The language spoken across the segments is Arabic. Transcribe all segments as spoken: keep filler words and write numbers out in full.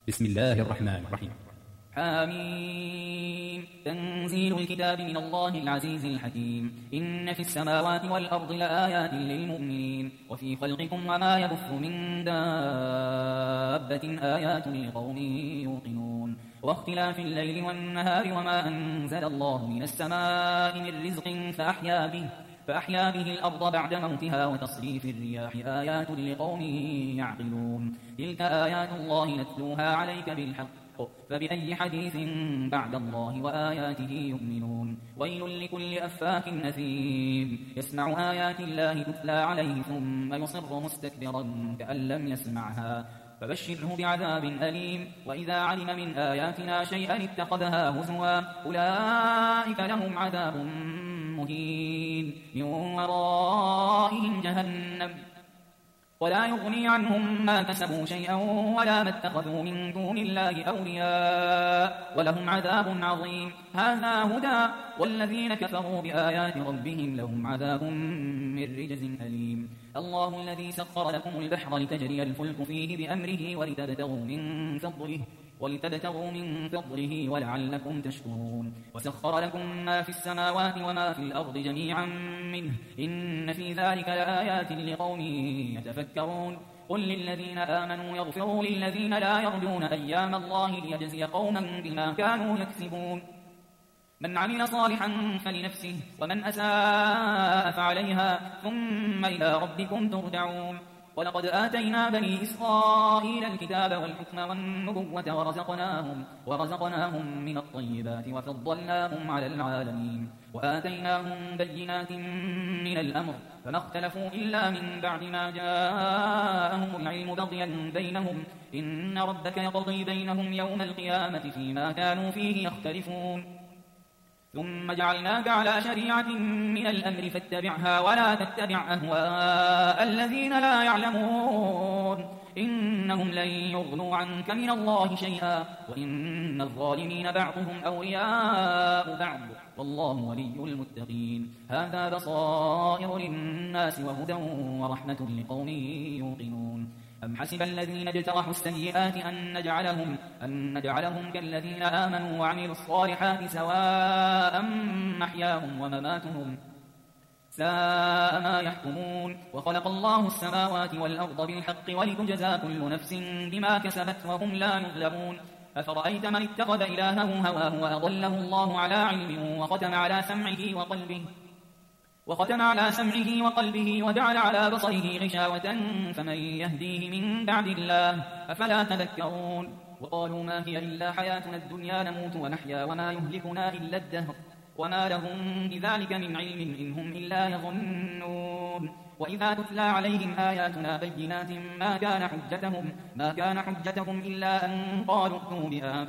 بسم الله الرحمن الرحيم. حميم. تنزيل الكتاب من الله العزيز الحكيم. إن في السماوات والأرض لآيات للمؤمنين وفي خلقكم وما يبث من دابة آيات لقوم يوقنون واختلاف الليل والنهار وما أنزل الله من السماء من رزق فأحيا به فأحيا به الأرض بعد موتها وتصريف الرياح آيات لقوم يعقلون تلك آيات الله نتلوها عليك بالحق فبأي حديث بعد الله وآياته يؤمنون ويل لكل أفاك أثيم يسمع آيات الله تتلى عليه ثم يصر مستكبرا كأن لم يسمعها فبشره بعذاب أليم وإذا علم من آياتنا شيئا اتخذها هزوا أولئك لهم عذاب مهين من ورائهم جهنم ولا يغني عنهم ما كسبوا شيئا ولا ما اتخذوا من دون الله أولياء ولهم عذاب عظيم هذا هدى والذين كفروا بآيات ربهم لهم عذاب من رجز أليم الله الذي سخر لكم البحر لتجري الفلك فيه بأمره ولتبتغوا من فضله ولتبتغوا من فضله ولعلكم تشكرون وسخر لكم ما في السماوات وما في الأرض جميعا منه إن في ذلك لآيات لقوم يتفكرون قل للذين آمنوا يغفروا للذين لا يرجون أيام الله ليجزي قوما بما كانوا يكسبون من عمل صالحا فلنفسه ومن أساء فعليها ثم إلى ربكم ترجعون ولقد آتينا بني إسرائيل الكتاب والحكم والنبوة ورزقناهم, ورزقناهم من الطيبات وفضلناهم على العالمين وآتيناهم بينات من الأمر فما اختلفوا إلا من بعد ما جاءهم العلم بغيا بينهم إن ربك يقضي بينهم يوم القيامة فيما كانوا فيه يختلفون ثم جعلناك على شريعة من الأمر فاتبعها ولا تتبع أهواء الذين لا يعلمون إنهم لن يغنوا عنك من الله شيئا وإن الظالمين بعضهم أولياء بعض والله ولي المتقين هذا بصائر للناس وهدى ورحمة لقوم يوقنون أم حسب الذين اجترحوا السيئات أن نجعلهم, أن نجعلهم كالذين آمنوا وعملوا الصالحات سواء محياهم ومماتهم ساء ما يحكمون وخلق الله السماوات والأرض بالحق ولتجزى كل نفس بما كسبت وهم لا يظلمون أفرأيت من اتخذ إلهه هواه وأضله الله على علم وختم على سمعه وقلبه وختم على سمعه وقلبه وجعل على بصره غشاوة فمن يهديه من بعد الله أفلا تذكرون وقالوا ما هي إلا حياتنا الدنيا نموت ونحيا وما يهلكنا إلا الدهر وما لهم بذلك من علم إن هم إلا يظنون وإذا تتلى عليهم آياتنا بينات ما كان حجتهم ما كان حجتهم إلا أن قالوا ائتوا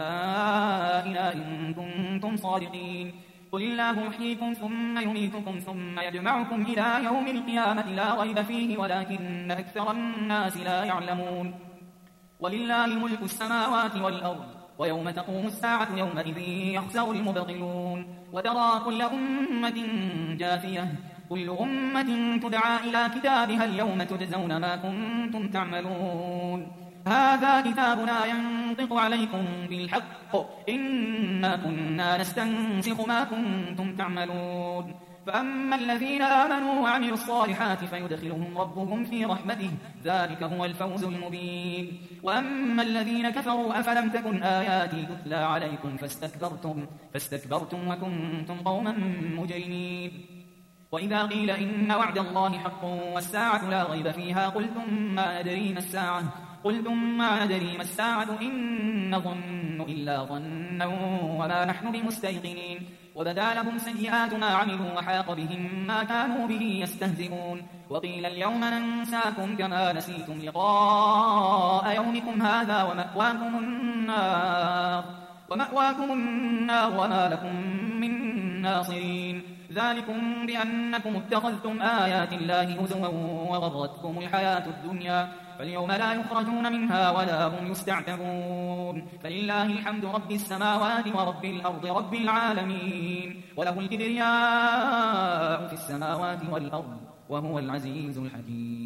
بآبائنا إن كنتم صادقين قل الله يحييكم ثم يميتكم ثم يجمعكم إلى يوم القيامة لا ريب فيه ولكن أكثر الناس لا يعلمون ولله ملك السماوات والأرض ويوم تقوم الساعة يومئذ يخسر المبطلون وترى كل أمة جاثية كل أمة تدعى إلى كتابها اليوم تجزون ما كنتم تعملون هذا كتابنا ينطق عليكم بالحق إنا كنا نستنسخ ما كنتم تعملون فأما الذين آمنوا وعملوا الصالحات فيدخلهم ربهم في رحمته ذلك هو الفوز المبين وأما الذين كفروا أفلم تكن آياتي تتلى عليكم فاستكبرتم, فاستكبرتم وكنتم قوما مجرمين وإذا قيل إن وعد الله حق والساعة لا ريب فيها قلتم ما ندري ما الساعة قلتم ما ندري ما الساعة إن نظن إلا ظنا وما نحن بمستيقنين وبدا لهم سيئات ما عملوا وحاق بهم ما كانوا به يستهزئون وقيل اليوم ننساكم كما نسيتم لقاء يومكم هذا ومأواكم النار ومأواكم النار وما لكم من ناصرين ذلكم بأنكم اتخذتم آيات الله هزوا وغرتكم الحياة الدنيا فاليوم لا يخرجون منها ولا هم يستعتبون فلله الحمد رب السماوات ورب الأرض رب العالمين وله الكبرياء في السماوات والأرض وهو العزيز الحكيم.